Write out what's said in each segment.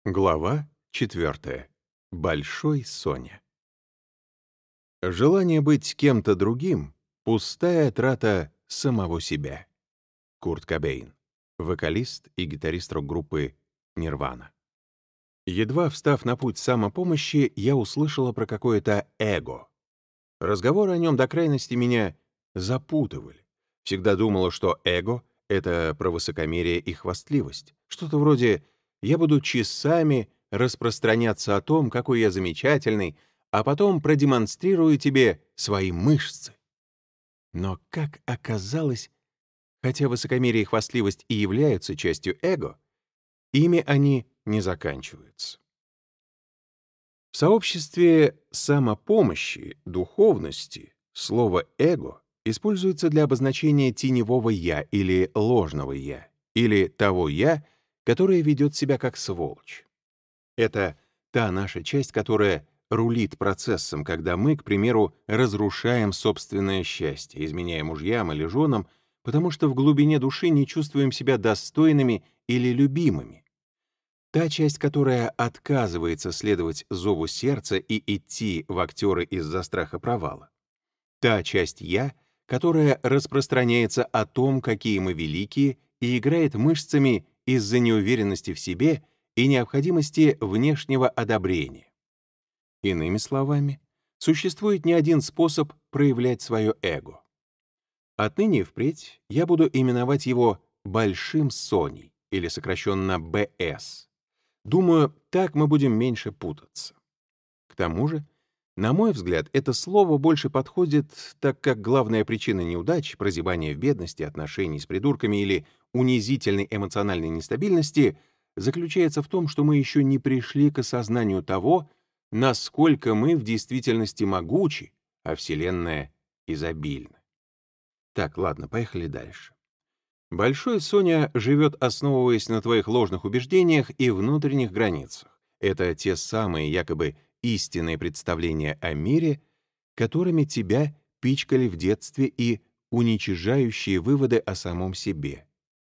Глава 4. Большой Соня. Желание быть кем-то другим — пустая трата самого себя. Курт Кобейн, вокалист и гитарист рок-группы «Нирвана». Едва встав на путь самопомощи, я услышала про какое-то эго. Разговоры о нем до крайности меня запутывали. Всегда думала, что эго — это про высокомерие и хвастливость. Что-то вроде «я буду часами распространяться о том, какой я замечательный, а потом продемонстрирую тебе свои мышцы». Но, как оказалось, хотя высокомерие и хвастливость и являются частью эго, ими они не заканчиваются. В сообществе самопомощи, духовности, слово «эго» используется для обозначения теневого «я» или ложного «я», или того «я», которое ведет себя как сволочь. Это та наша часть, которая рулит процессом, когда мы, к примеру, разрушаем собственное счастье, изменяя мужьям или женам, потому что в глубине души не чувствуем себя достойными или любимыми. Та часть, которая отказывается следовать зову сердца и идти в актеры из-за страха провала. Та часть «я», которая распространяется о том, какие мы великие, и играет мышцами из-за неуверенности в себе и необходимости внешнего одобрения. Иными словами, существует не один способ проявлять свое эго. Отныне и впредь я буду именовать его «большим Соней» или сокращенно «БС». Думаю, так мы будем меньше путаться. К тому же, на мой взгляд, это слово больше подходит, так как главная причина неудач, прозябания в бедности, отношений с придурками или унизительной эмоциональной нестабильности заключается в том, что мы еще не пришли к осознанию того, насколько мы в действительности могучи, а Вселенная изобильна. Так, ладно, поехали дальше. Большой Соня живет, основываясь на твоих ложных убеждениях и внутренних границах. Это те самые якобы истинные представления о мире, которыми тебя пичкали в детстве и уничижающие выводы о самом себе.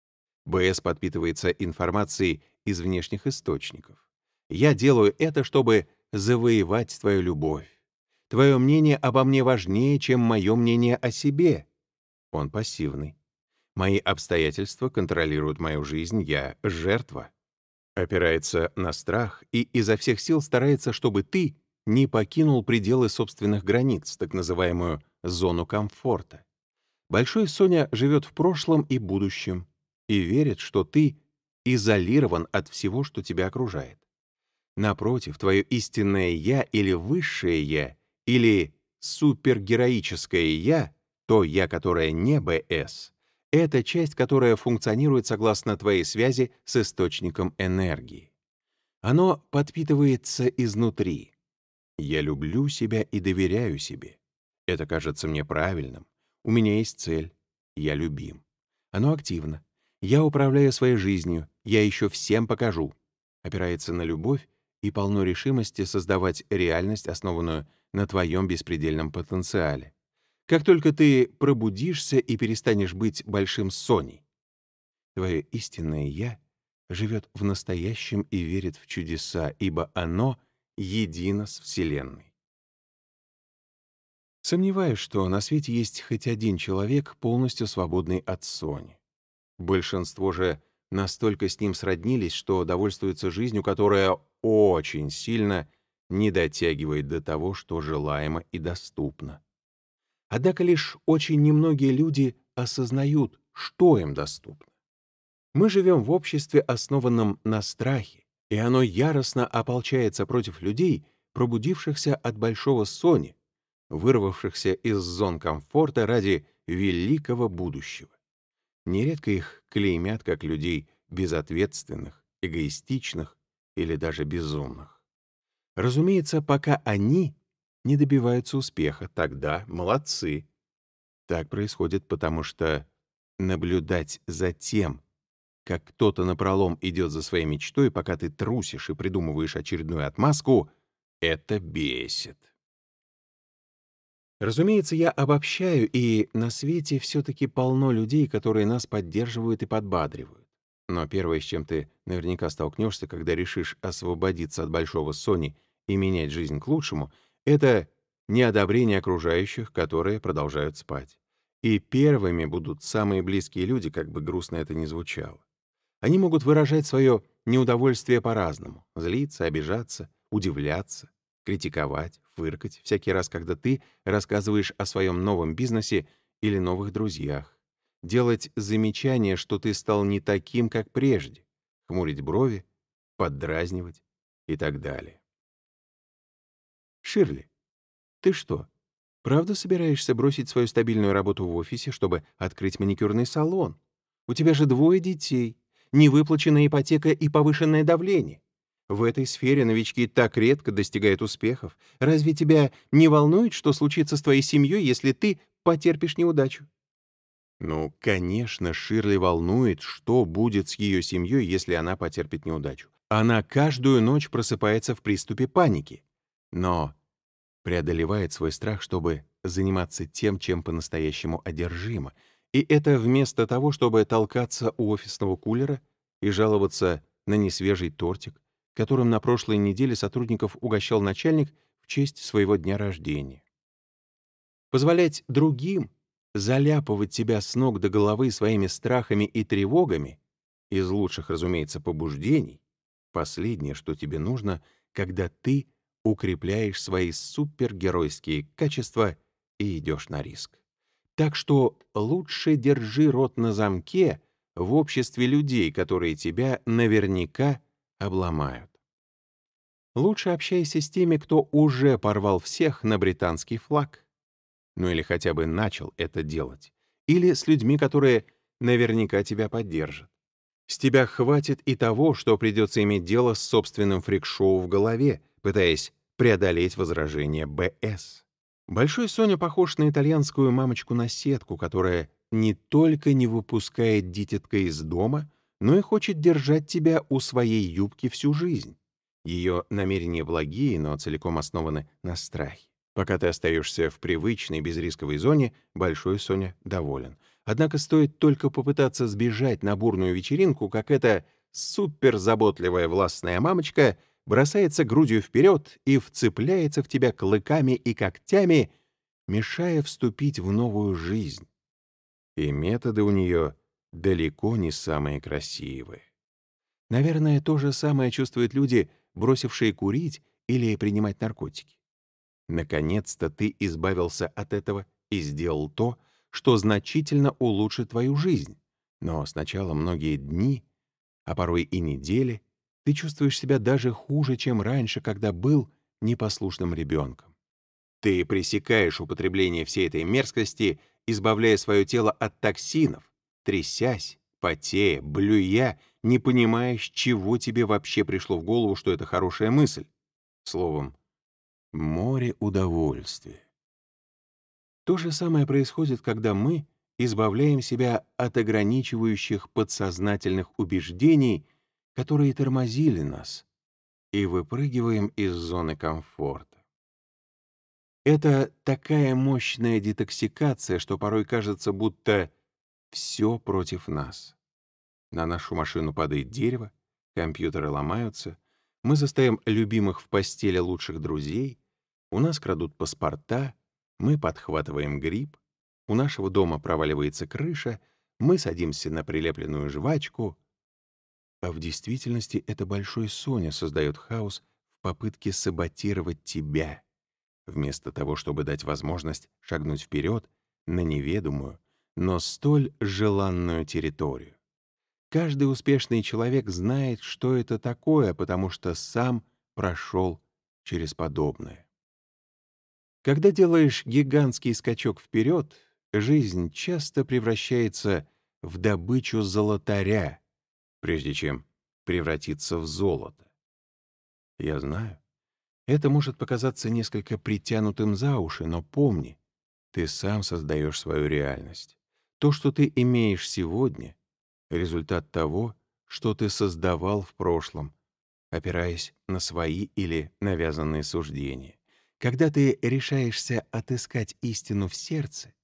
БС подпитывается информацией из внешних источников. Я делаю это, чтобы завоевать твою любовь. Твое мнение обо мне важнее, чем мое мнение о себе. Он пассивный. Мои обстоятельства контролируют мою жизнь, я жертва. Опирается на страх и изо всех сил старается, чтобы ты не покинул пределы собственных границ, так называемую зону комфорта. Большой Соня живет в прошлом и будущем и верит, что ты изолирован от всего, что тебя окружает. Напротив, твое истинное «я» или высшее «я», или супергероическое «я», то «я», которое не БС, это часть, которая функционирует согласно твоей связи с источником энергии. Оно подпитывается изнутри. Я люблю себя и доверяю себе. Это кажется мне правильным. У меня есть цель. Я любим. Оно активно. Я управляю своей жизнью. Я еще всем покажу. Опирается на любовь и полно решимости создавать реальность, основанную на твоем беспредельном потенциале. Как только ты пробудишься и перестанешь быть большим Соней, твое истинное «я» живет в настоящем и верит в чудеса, ибо оно едино с Вселенной. Сомневаюсь, что на свете есть хоть один человек, полностью свободный от Сони. Большинство же настолько с ним сроднились, что довольствуются жизнью, которая очень сильно не дотягивает до того, что желаемо и доступно. Однако лишь очень немногие люди осознают, что им доступно. Мы живем в обществе, основанном на страхе, и оно яростно ополчается против людей, пробудившихся от большого Сони, вырвавшихся из зон комфорта ради великого будущего. Нередко их клеймят как людей безответственных, эгоистичных или даже безумных. Разумеется, пока они не добиваются успеха, тогда молодцы. Так происходит, потому что наблюдать за тем, как кто-то напролом идет за своей мечтой, пока ты трусишь и придумываешь очередную отмазку, это бесит. Разумеется, я обобщаю, и на свете все-таки полно людей, которые нас поддерживают и подбадривают. Но первое, с чем ты наверняка столкнешься, когда решишь освободиться от большого Sony и менять жизнь к лучшему, это неодобрение окружающих, которые продолжают спать. И первыми будут самые близкие люди, как бы грустно это ни звучало. Они могут выражать свое неудовольствие по-разному: злиться, обижаться, удивляться, критиковать, фыркать всякий раз, когда ты рассказываешь о своем новом бизнесе или новых друзьях, делать замечание, что ты стал не таким, как прежде, хмурить брови, поддразнивать и так далее. Ширли, ты что, правда собираешься бросить свою стабильную работу в офисе, чтобы открыть маникюрный салон? У тебя же 2 детей, невыплаченная ипотека и повышенное давление. В этой сфере новички так редко достигают успехов. Разве тебя не волнует, что случится с твоей семьей, если ты потерпишь неудачу? Ну, конечно, Ширли волнует, что будет с ее семьей, если она потерпит неудачу. Она каждую ночь просыпается в приступе паники, но преодолевает свой страх, чтобы заниматься тем, чем по-настоящему одержима. И это вместо того, чтобы толкаться у офисного кулера и жаловаться на несвежий тортик, которым на прошлой неделе сотрудников угощал начальник в честь своего дня рождения. Позволять другим заляпывать тебя с ног до головы своими страхами и тревогами, из лучших, разумеется, побуждений, последнее, что тебе нужно, когда ты укрепляешь свои супергеройские качества и идешь на риск. Так что лучше держи рот на замке в обществе людей, которые тебя наверняка обломают. Лучше общайся с теми, кто уже порвал всех на британский флаг. Ну или хотя бы начал это делать. Или с людьми, которые наверняка тебя поддержат. С тебя хватит и того, что придется иметь дело с собственным фрик-шоу в голове, пытаясь преодолеть возражения БС. Большой Соня похож на итальянскую мамочку-наседку, которая не только не выпускает дитятка из дома, но и хочет держать тебя у своей юбки всю жизнь. Ее намерения благие, но целиком основаны на страхе. Пока ты остаешься в привычной безрисковой зоне, Большой Соня доволен. Однако стоит только попытаться сбежать на бурную вечеринку, как эта суперзаботливая властная мамочка бросается грудью вперед и вцепляется в тебя клыками и когтями, мешая вступить в новую жизнь. И методы у нее далеко не самые красивые. Наверное, то же самое чувствуют люди, бросившие курить или принимать наркотики. Наконец-то ты избавился от этого и сделал то, что значительно улучшит твою жизнь. Но сначала многие дни, а порой и недели, ты чувствуешь себя даже хуже, чем раньше, когда был непослушным ребенком. Ты пресекаешь употребление всей этой мерзкости, избавляя свое тело от токсинов, трясясь, потея, блюя, не понимая, с чего тебе вообще пришло в голову, что это хорошая мысль. Словом, море удовольствия. То же самое происходит, когда мы избавляем себя от ограничивающих подсознательных убеждений, которые тормозили нас, и выпрыгиваем из зоны комфорта. Это такая мощная детоксикация, что порой кажется, будто все против нас. На нашу машину падает дерево, компьютеры ломаются, мы застаем любимых в постели лучших друзей, у нас крадут паспорта, мы подхватываем грипп, у нашего дома проваливается крыша, мы садимся на прилепленную жвачку, а в действительности это Большой Соня создает хаос в попытке саботировать тебя, вместо того, чтобы дать возможность шагнуть вперед на неведомую, но столь желанную территорию. Каждый успешный человек знает, что это такое, потому что сам прошел через подобное. Когда делаешь гигантский скачок вперед, жизнь часто превращается в добычу золотаря, прежде чем превратиться в золото. Я знаю, это может показаться несколько притянутым за уши, но помни, ты сам создаешь свою реальность. То, что ты имеешь сегодня — результат того, что ты создавал в прошлом, опираясь на свои или навязанные суждения. Когда ты решаешься отыскать истину в сердце,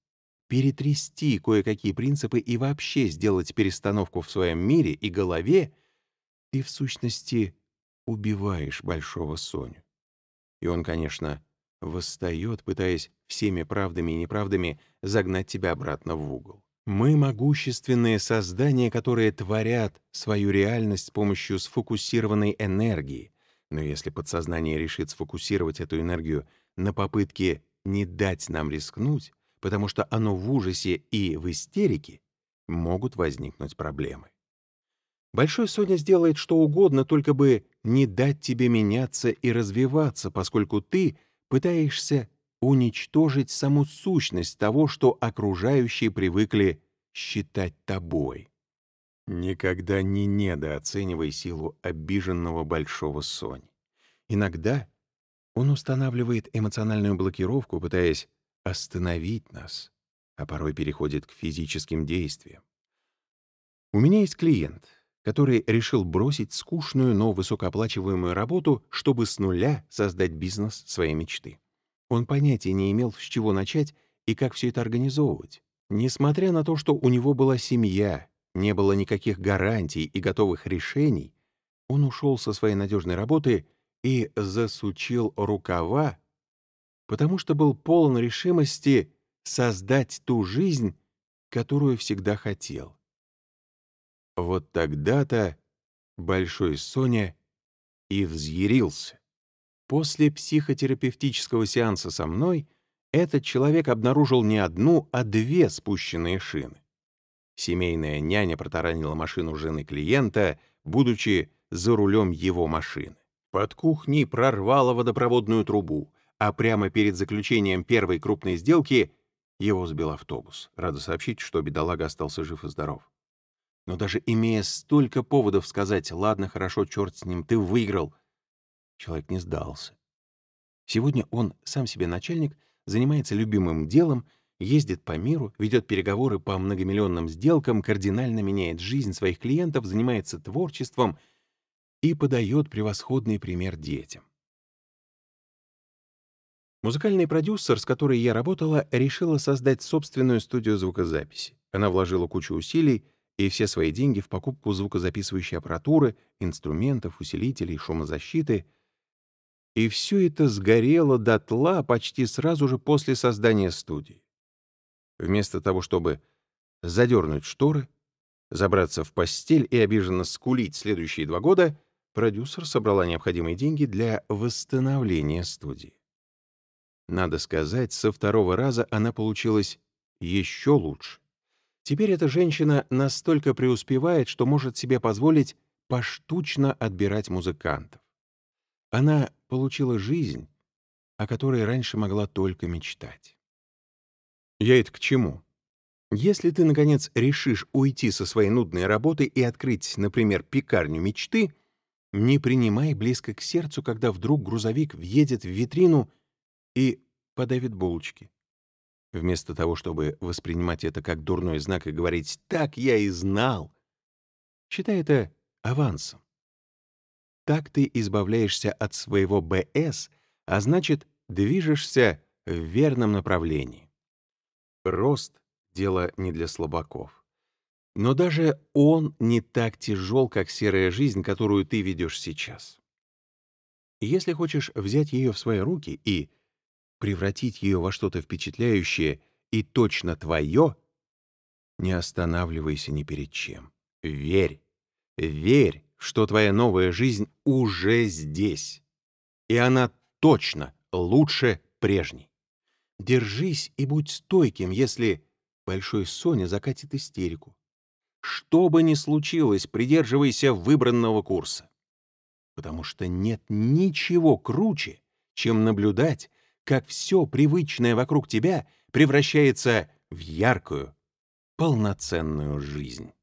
перетрясти кое-какие принципы и вообще сделать перестановку в своем мире и голове, ты, в сущности, убиваешь Большого Соню. И он, конечно, восстает, пытаясь всеми правдами и неправдами загнать тебя обратно в угол. Мы могущественные создания, которые творят свою реальность с помощью сфокусированной энергии. Но если подсознание решит сфокусировать эту энергию на попытке не дать нам рискнуть, потому что оно в ужасе и в истерике, могут возникнуть проблемы. Большой Соня сделает что угодно, только бы не дать тебе меняться и развиваться, поскольку ты пытаешься уничтожить саму сущность того, что окружающие привыкли считать тобой. Никогда не недооценивай силу обиженного Большого Сони. Иногда он устанавливает эмоциональную блокировку, пытаясь остановить нас, а порой переходит к физическим действиям. У меня есть клиент, который решил бросить скучную, но высокооплачиваемую работу, чтобы с нуля создать бизнес своей мечты. Он понятия не имел, с чего начать и как все это организовывать. Несмотря на то, что у него была семья, не было никаких гарантий и готовых решений, он ушел со своей надежной работы и засучил рукава, потому что был полон решимости создать ту жизнь, которую всегда хотел. Вот тогда-то Большой Соня и взъярился. После психотерапевтического сеанса со мной этот человек обнаружил не одну, а две спущенные шины. Семейная няня протаранила машину жены клиента, будучи за рулем его машины. Под кухней прорвало водопроводную трубу, а прямо перед заключением первой крупной сделки его сбил автобус. Рада сообщить, что бедолага остался жив и здоров. Но даже имея столько поводов сказать «ладно, хорошо, черт с ним, ты выиграл», человек не сдался. Сегодня он сам себе начальник, занимается любимым делом, ездит по миру, ведет переговоры по многомиллионным сделкам, кардинально меняет жизнь своих клиентов, занимается творчеством и подает превосходный пример детям. Музыкальный продюсер, с которой я работала, решила создать собственную студию звукозаписи. Она вложила кучу усилий и все свои деньги в покупку звукозаписывающей аппаратуры, инструментов, усилителей, шумозащиты. И все это сгорело дотла почти сразу же после создания студии. Вместо того, чтобы задернуть шторы, забраться в постель и обиженно скулить следующие 2 года, продюсер собрала необходимые деньги для восстановления студии. Надо сказать, со 2-го раза она получилась еще лучше. Теперь эта женщина настолько преуспевает, что может себе позволить поштучно отбирать музыкантов. Она получила жизнь, о которой раньше могла только мечтать. Я это к чему? Если ты, наконец, решишь уйти со своей нудной работы и открыть, например, пекарню мечты, не принимай близко к сердцу, когда вдруг грузовик въедет в витрину и подавит булочки. Вместо того, чтобы воспринимать это как дурной знак и говорить «так я и знал», считай это авансом. Так ты избавляешься от своего БС, а значит, движешься в верном направлении. Рост — дело не для слабаков. Но даже он не так тяжел, как серая жизнь, которую ты ведешь сейчас. Если хочешь взять ее в свои руки и превратить ее во что-то впечатляющее и точно твое, не останавливайся ни перед чем. Верь, верь, что твоя новая жизнь уже здесь. И она точно лучше прежней. Держись и будь стойким, если Большой Соня закатит истерику. Что бы ни случилось, придерживайся выбранного курса. Потому что нет ничего круче, чем наблюдать, как все привычное вокруг тебя превращается в яркую, полноценную жизнь.